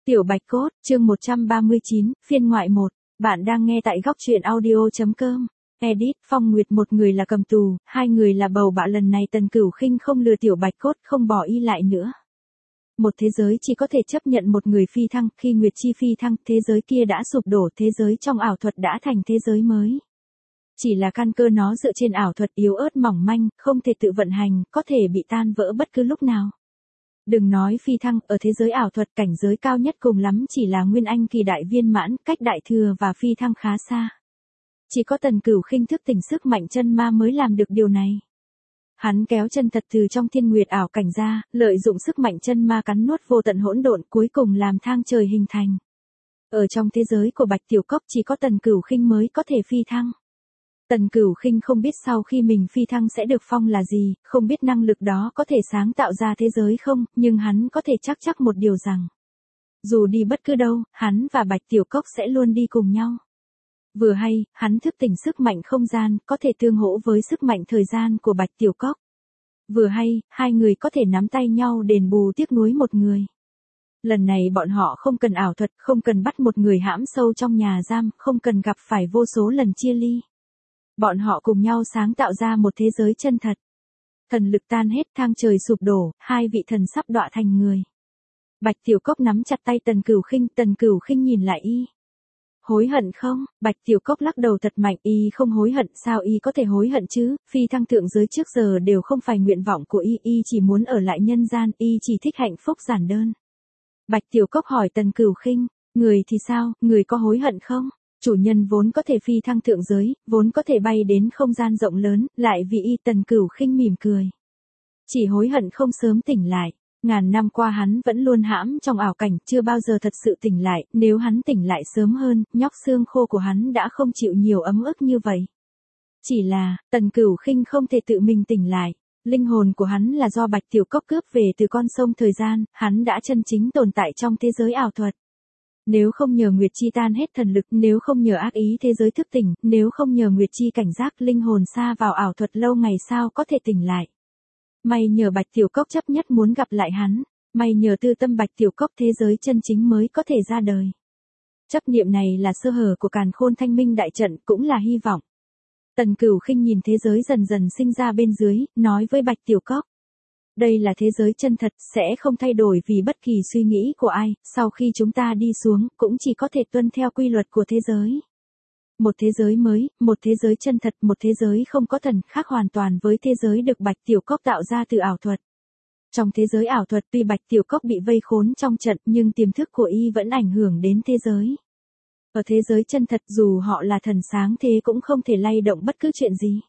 Tiểu Bạch Cốt, chương 139, phiên ngoại 1. Bạn đang nghe tại góc truyện audio.com. Edit, Phong Nguyệt, một người là cầm tù, hai người là bầu bạ. Lần này Tần Cửu Khinh không lừa Tiểu Bạch Cốt, không bỏ y lại nữa. Một thế giới chỉ có thể chấp nhận một người phi thăng, khi Nguyệt Chi phi thăng, thế giới kia đã sụp đổ, thế giới trong ảo thuật đã thành thế giới mới. Chỉ là căn cơ nó dựa trên ảo thuật yếu ớt mỏng manh, không thể tự vận hành, có thể bị tan vỡ bất cứ lúc nào. Đừng nói phi thăng, ở thế giới ảo thuật cảnh giới cao nhất cùng lắm chỉ là Nguyên Anh kỳ đại viên mãn, cách đại thừa và phi thăng khá xa. Chỉ có Tần Cửu Khinh thức tỉnh sức mạnh chân ma mới làm được điều này. Hắn kéo chân thật từ trong thiên nguyệt ảo cảnh ra, lợi dụng sức mạnh chân ma cắn nuốt vô tận hỗn độn, cuối cùng làm thang trời hình thành. Ở trong thế giới của Bạch Tiểu Cốc chỉ có Tần Cửu Khinh mới có thể phi thăng. Tần Cửu Khinh không biết sau khi mình phi thăng sẽ được phong là gì, không biết năng lực đó có thể sáng tạo ra thế giới không, nhưng hắn có thể chắc một điều rằng, dù đi bất cứ đâu, hắn và Bạch Tiểu Cốc sẽ luôn đi cùng nhau. Vừa hay, hắn thức tỉnh sức mạnh không gian, có thể tương hỗ với sức mạnh thời gian của Bạch Tiểu Cốc. Vừa hay, hai người có thể nắm tay nhau đền bù tiếc nuối một người. Lần này bọn họ không cần ảo thuật, không cần bắt một người hãm sâu trong nhà giam, không cần gặp phải vô số lần chia ly. Bọn họ cùng nhau sáng tạo ra một thế giới chân thật. Thần lực tan hết, thang trời sụp đổ, hai vị thần sắp đọa thành người. Bạch Tiểu Cốc nắm chặt tay Tần Cửu Khinh nhìn lại y. Hối hận không? Bạch Tiểu Cốc lắc đầu thật mạnh, y không hối hận, sao y có thể hối hận chứ, phi thăng thượng giới trước giờ đều không phải nguyện vọng của y chỉ muốn ở lại nhân gian, y chỉ thích hạnh phúc giản đơn. Bạch Tiểu Cốc hỏi Tần Cửu Khinh, người thì sao, người có hối hận không? Chủ nhân vốn có thể phi thăng thượng giới, vốn có thể bay đến không gian rộng lớn, lại vì y. Tần Cửu Khinh mỉm cười. Chỉ hối hận không sớm tỉnh lại. Ngàn năm qua hắn vẫn luôn hãm trong ảo cảnh, chưa bao giờ thật sự tỉnh lại, nếu hắn tỉnh lại sớm hơn, nhóc xương khô của hắn đã không chịu nhiều ấm ức như vậy. Chỉ là, Tần Cửu Khinh không thể tự mình tỉnh lại. Linh hồn của hắn là do Bạch Tiểu Cốc cướp về từ con sông thời gian, hắn đã chân chính tồn tại trong thế giới ảo thuật. Nếu không nhờ Nguyệt Chi tan hết thần lực, nếu không nhờ ác ý thế giới thức tỉnh, nếu không nhờ Nguyệt Chi cảnh giác, linh hồn xa vào ảo thuật lâu ngày sao có thể tỉnh lại. May nhờ Bạch Tiểu Cốc chấp nhất muốn gặp lại hắn, may nhờ tư tâm Bạch Tiểu Cốc thế giới chân chính mới có thể ra đời. Chấp niệm này là sơ hở của Càn Khôn Thanh Minh đại trận, cũng là hy vọng. Tần Cửu Khinh nhìn thế giới dần dần sinh ra bên dưới, nói với Bạch Tiểu Cốc. Đây là thế giới chân thật, sẽ không thay đổi vì bất kỳ suy nghĩ của ai, sau khi chúng ta đi xuống, cũng chỉ có thể tuân theo quy luật của thế giới. Một thế giới mới, một thế giới chân thật, một thế giới không có thần, khác hoàn toàn với thế giới được Bạch Tiểu Cốc tạo ra từ ảo thuật. Trong thế giới ảo thuật tuy Bạch Tiểu Cốc bị vây khốn trong trận, nhưng tiềm thức của y vẫn ảnh hưởng đến thế giới. Ở thế giới chân thật, dù họ là thần sáng thế cũng không thể lay động bất cứ chuyện gì.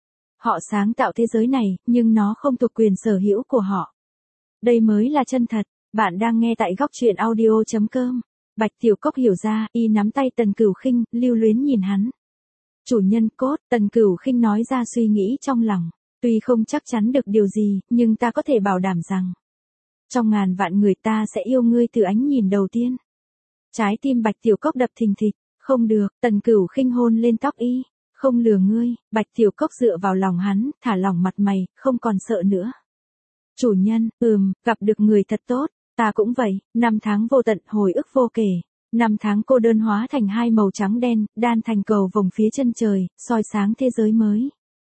Họ sáng tạo thế giới này, nhưng nó không thuộc quyền sở hữu của họ. Đây mới là chân thật. Bạn đang nghe tại góc truyện audio.com. Bạch Tiểu Cốc hiểu ra, y nắm tay Tần Cửu Khinh, lưu luyến nhìn hắn. Chủ nhân cốt, Tần Cửu Khinh nói ra suy nghĩ trong lòng. Tuy không chắc chắn được điều gì, nhưng ta có thể bảo đảm rằng, trong ngàn vạn người ta sẽ yêu ngươi từ ánh nhìn đầu tiên. Trái tim Bạch Tiểu Cốc đập thình thịch. Không được, Tần Cửu Khinh hôn lên tóc y. Không lừa ngươi. Bạch Tiểu Cốc dựa vào lòng hắn, thả lỏng mặt mày, không còn sợ nữa. Chủ nhân, gặp được người thật tốt. Ta cũng vậy, 5 tháng vô tận, hồi ức vô kể. 5 tháng cô đơn hóa thành hai màu trắng đen, đan thành cầu vồng phía chân trời, soi sáng thế giới mới.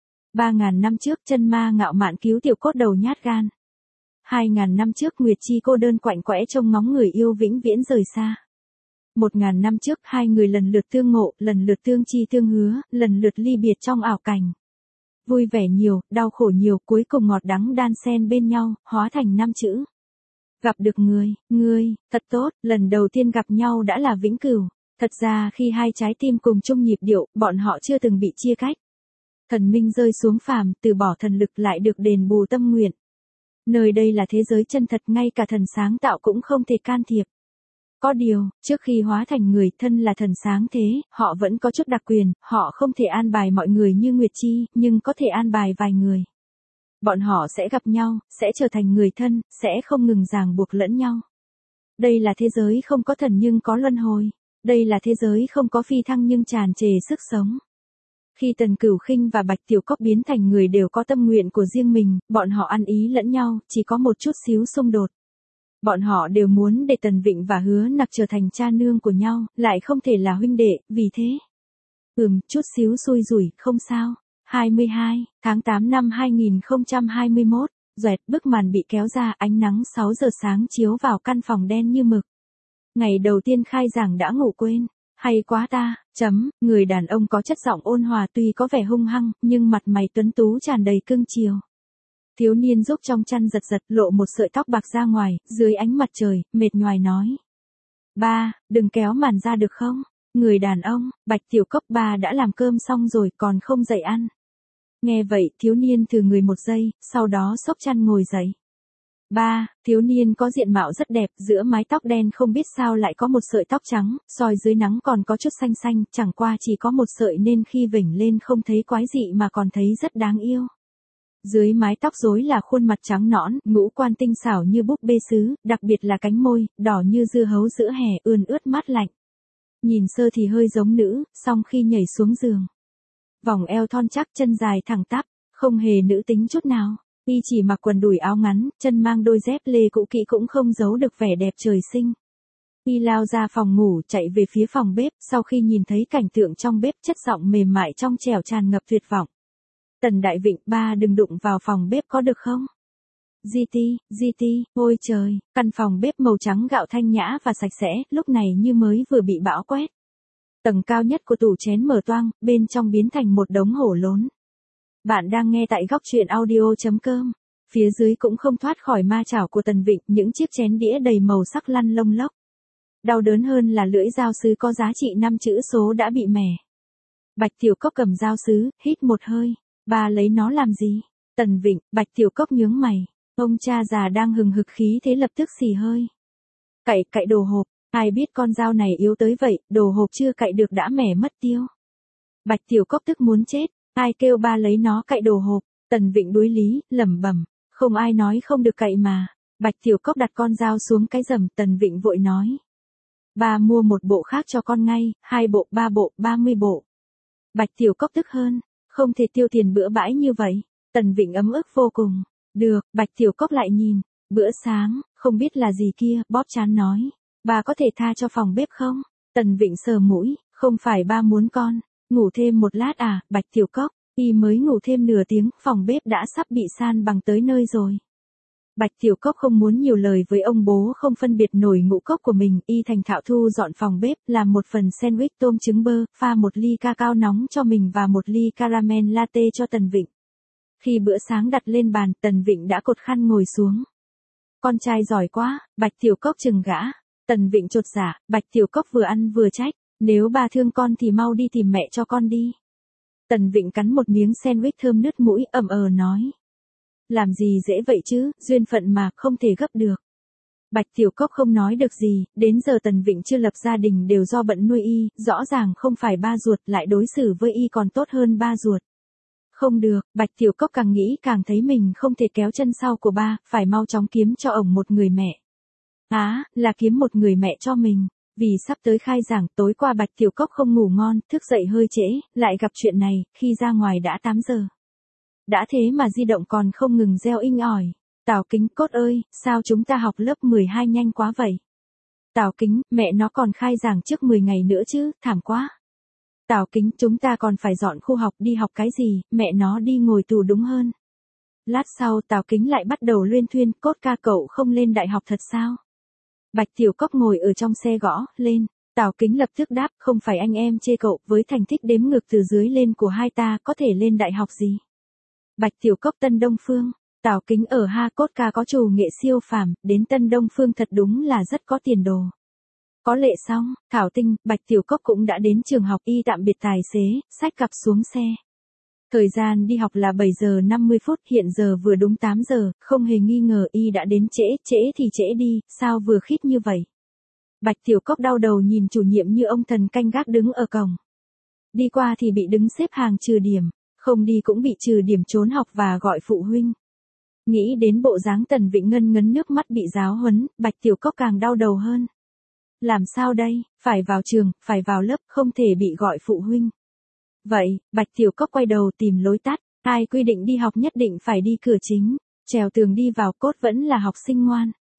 3.000 năm trước, chân ma ngạo mạn cứu Tiểu Cốt đầu nhát gan. 2.000 năm trước, Nguyệt Chi cô đơn quạnh quẽ trông ngóng người yêu vĩnh viễn rời xa. 1.000 năm trước, hai người lần lượt tương ngộ, lần lượt tương chi tương hứa, lần lượt ly biệt trong ảo cảnh. Vui vẻ nhiều, đau khổ nhiều, cuối cùng ngọt đắng đan xen bên nhau, hóa thành 5 chữ. Gặp được ngươi, thật tốt, lần đầu tiên gặp nhau đã là vĩnh cửu. Thật ra khi hai trái tim cùng chung nhịp điệu, bọn họ chưa từng bị chia cách. Thần minh rơi xuống phàm, từ bỏ thần lực lại được đền bù tâm nguyện. Nơi đây là thế giới chân thật, ngay cả thần sáng tạo cũng không thể can thiệp. Có điều, trước khi hóa thành người, thân là thần sáng thế, họ vẫn có chút đặc quyền, họ không thể an bài mọi người như Nguyệt Chi, nhưng có thể an bài vài người. Bọn họ sẽ gặp nhau, sẽ trở thành người thân, sẽ không ngừng ràng buộc lẫn nhau. Đây là thế giới không có thần nhưng có luân hồi. Đây là thế giới không có phi thăng nhưng tràn trề sức sống. Khi Tần Cửu Khinh và Bạch Tiểu Cốc biến thành người đều có tâm nguyện của riêng mình, bọn họ ăn ý lẫn nhau, chỉ có một chút xíu xung đột. Bọn họ đều muốn để Tần Vịnh và Hứa Nặc trở thành cha nương của nhau, lại không thể là huynh đệ, vì thế. Chút xíu xui rủi, không sao. 22 tháng 8 năm 2021, doẹt bức màn bị kéo ra, ánh nắng 6 giờ sáng chiếu vào căn phòng đen như mực. Ngày đầu tiên khai giảng đã ngủ quên. Hay quá ta, người đàn ông có chất giọng ôn hòa tuy có vẻ hung hăng, nhưng mặt mày tuấn tú tràn đầy cưng chiều. Thiếu niên rúc trong chăn giật giật lộ một sợi tóc bạc ra ngoài, dưới ánh mặt trời, mệt nhoài nói. Ba, đừng kéo màn ra được không? Người đàn ông, Bạch Tiểu Cốc ba đã làm cơm xong rồi còn không dậy ăn. Nghe vậy, thiếu niên thử người một giây, sau đó xốc chăn ngồi dậy. Ba, thiếu niên có diện mạo rất đẹp, giữa mái tóc đen không biết sao lại có một sợi tóc trắng, soi dưới nắng còn có chút xanh xanh, chẳng qua chỉ có một sợi nên khi vểnh lên không thấy quái dị mà còn thấy rất đáng yêu. Dưới mái tóc rối là khuôn mặt trắng nõn, ngũ quan tinh xảo như búp bê sứ, đặc biệt là cánh môi, đỏ như dưa hấu giữa hè, ươn ướt mát lạnh. Nhìn sơ thì hơi giống nữ, song khi nhảy xuống giường. Vòng eo thon chắc, chân dài thẳng tắp, không hề nữ tính chút nào. Y chỉ mặc quần đùi áo ngắn, chân mang đôi dép lê cũ kỹ cũng không giấu được vẻ đẹp trời sinh. Y lao ra phòng ngủ chạy về phía phòng bếp, sau khi nhìn thấy cảnh tượng trong bếp chất giọng mềm mại trong trẻo tràn ngập tuyệt vọng. Tần Đại Vịnh, ba đừng đụng vào phòng bếp có được không? GT, ôi trời, căn phòng bếp màu trắng gạo thanh nhã và sạch sẽ, lúc này như mới vừa bị bão quét. Tầng cao nhất của tủ chén mở toang, bên trong biến thành một đống hổ lốn. Bạn đang nghe tại góc truyện audio.com. Phía dưới cũng không thoát khỏi ma chảo của Tần Vịnh, những chiếc chén đĩa đầy màu sắc lăn lông lốc. Đau đớn hơn là lưỡi dao sứ có giá trị 5 chữ số đã bị mẻ. Bạch Tiểu Cốc cầm dao sứ, hít một hơi. Ba lấy nó làm gì? Tần Vịnh, Bạch Tiểu Cốc nhướng mày. Ông cha già đang hừng hực khí thế lập tức xì hơi. Cậy đồ hộp, ai biết con dao này yếu tới vậy, đồ hộp chưa cậy được đã mẻ mất tiêu. Bạch Tiểu Cốc tức muốn chết, ai kêu ba lấy nó cậy đồ hộp? Tần Vịnh đối lý, lẩm bẩm, không ai nói không được cậy mà. Bạch Tiểu Cốc đặt con dao xuống cái rầm, Tần Vịnh vội nói. Ba mua một bộ khác cho con ngay, 2 bộ, 3 bộ, 30 bộ. Bạch Tiểu Cốc tức hơn, không thể tiêu tiền bữa bãi như vậy. Tần Vịnh ấm ức vô cùng. Được, Bạch Tiểu Cốc lại nhìn. Bữa sáng, không biết là gì kia, bóp trán nói. Ba có thể tha cho phòng bếp không? Tần Vịnh sờ mũi, không phải ba muốn con. Ngủ thêm một lát à, Bạch Tiểu Cốc. Y mới ngủ thêm nửa tiếng, phòng bếp đã sắp bị san bằng tới nơi rồi. Bạch Tiểu Cốc không muốn nhiều lời với ông bố không phân biệt nổi ngũ cốc của mình, y thành thạo thu dọn phòng bếp, làm một phần sandwich tôm trứng bơ, pha một ly cacao nóng cho mình và một ly caramel latte cho Tần Vịnh. Khi bữa sáng đặt lên bàn, Tần Vịnh đã cột khăn ngồi xuống. Con trai giỏi quá, Bạch Tiểu Cốc chừng gã. Tần Vịnh chột dạ, Bạch Tiểu Cốc vừa ăn vừa trách, nếu bà thương con thì mau đi tìm mẹ cho con đi. Tần Vịnh cắn một miếng sandwich thơm nứt mũi, nói. Làm gì dễ vậy chứ, duyên phận mà, không thể gấp được. Bạch Tiểu Cốc không nói được gì, đến giờ Tần Vịnh chưa lập gia đình đều do bận nuôi y, rõ ràng không phải ba ruột, lại đối xử với y còn tốt hơn ba ruột. Không được, Bạch Tiểu Cốc càng nghĩ càng thấy mình không thể kéo chân sau của ba, phải mau chóng kiếm cho ổng một người mẹ. Là kiếm một người mẹ cho mình. Vì sắp tới khai giảng, tối qua Bạch Tiểu Cốc không ngủ ngon, thức dậy hơi trễ, lại gặp chuyện này, khi ra ngoài đã 8 giờ. Đã thế mà di động còn không ngừng reo inh ỏi. Tào Kính, Cốt ơi, sao chúng ta học lớp 12 nhanh quá vậy? Tào Kính, mẹ nó còn khai giảng trước 10 ngày nữa chứ, thảm quá. Tào Kính, chúng ta còn phải dọn khu học, đi học cái gì, mẹ nó đi ngồi tù đúng hơn. Lát sau Tào Kính lại bắt đầu luyên thuyên, Cốt ca cậu không lên đại học thật sao? Bạch Tiểu Cốc ngồi ở trong xe gõ, lên. Tào Kính lập tức đáp, không phải anh em chê cậu, với thành tích đếm ngược từ dưới lên của hai ta có thể lên đại học gì. Bạch Tiểu Cốc Tân Đông Phương. Tào Kính ở ha, Cốt ca có chủ nghệ siêu phàm, đến Tân Đông Phương thật đúng là rất có tiền đồ. Có lệ xong, Thảo Tinh, Bạch Tiểu Cốc cũng đã đến trường học, y tạm biệt tài xế, xách cặp xuống xe. Thời gian đi học là 7 giờ 50 phút, hiện giờ vừa đúng 8 giờ, không hề nghi ngờ y đã đến trễ thì trễ đi, sao vừa khít như vậy. Bạch Tiểu Cốc đau đầu nhìn chủ nhiệm như ông thần canh gác đứng ở cổng. Đi qua thì bị đứng xếp hàng trừ điểm, không đi cũng bị trừ điểm trốn học và gọi phụ huynh. Nghĩ đến bộ dáng Tần Vịnh ngân ngấn nước mắt bị giáo huấn, Bạch Tiểu Cốc càng đau đầu hơn. Làm sao đây, phải vào trường, phải vào lớp, không thể bị gọi phụ huynh. Vậy, Bạch Tiểu Cốc quay đầu tìm lối tắt, ai quy định đi học nhất định phải đi cửa chính, trèo tường đi vào, Cốt vẫn là học sinh ngoan.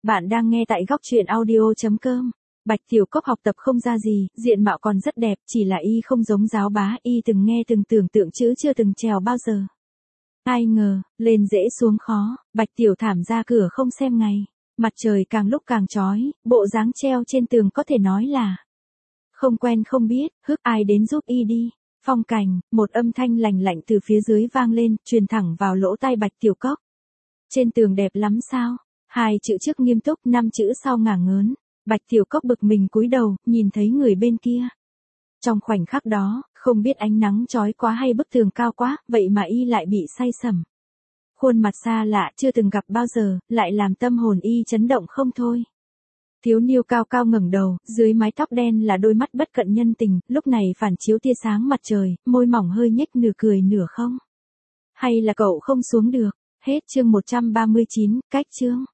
Bạn đang nghe tại góc truyện audio.com. Bạch Tiểu Cốc học tập không ra gì, diện mạo còn rất đẹp, chỉ là y không giống giáo bá, y từng nghe từng tưởng tượng chữ chưa từng trèo bao giờ. Ai ngờ, lên dễ xuống khó, Bạch Tiểu Thảm ra cửa không xem ngày. Mặt trời càng lúc càng chói, bộ dáng treo trên tường có thể nói là không quen không biết, ai đến giúp y đi. Phong Cảnh, một âm thanh lành lạnh từ phía dưới vang lên, truyền thẳng vào lỗ tai Bạch Tiểu Cốc. Trên tường đẹp lắm sao? 2 chữ trước nghiêm túc, 5 chữ sau ngả ngớn. Bạch Tiểu Cốc bực mình cúi đầu, nhìn thấy người bên kia. Trong khoảnh khắc đó, không biết ánh nắng chói quá hay bức tường cao quá, vậy mà y lại bị say sẩm. Khuôn mặt xa lạ chưa từng gặp bao giờ, lại làm tâm hồn y chấn động không thôi. Thiếu niêu cao cao ngẩng đầu, dưới mái tóc đen là đôi mắt bất cận nhân tình, lúc này phản chiếu tia sáng mặt trời, môi mỏng hơi nhếch nửa cười nửa không. Hay là cậu không xuống được? Hết chương 139, cách chương.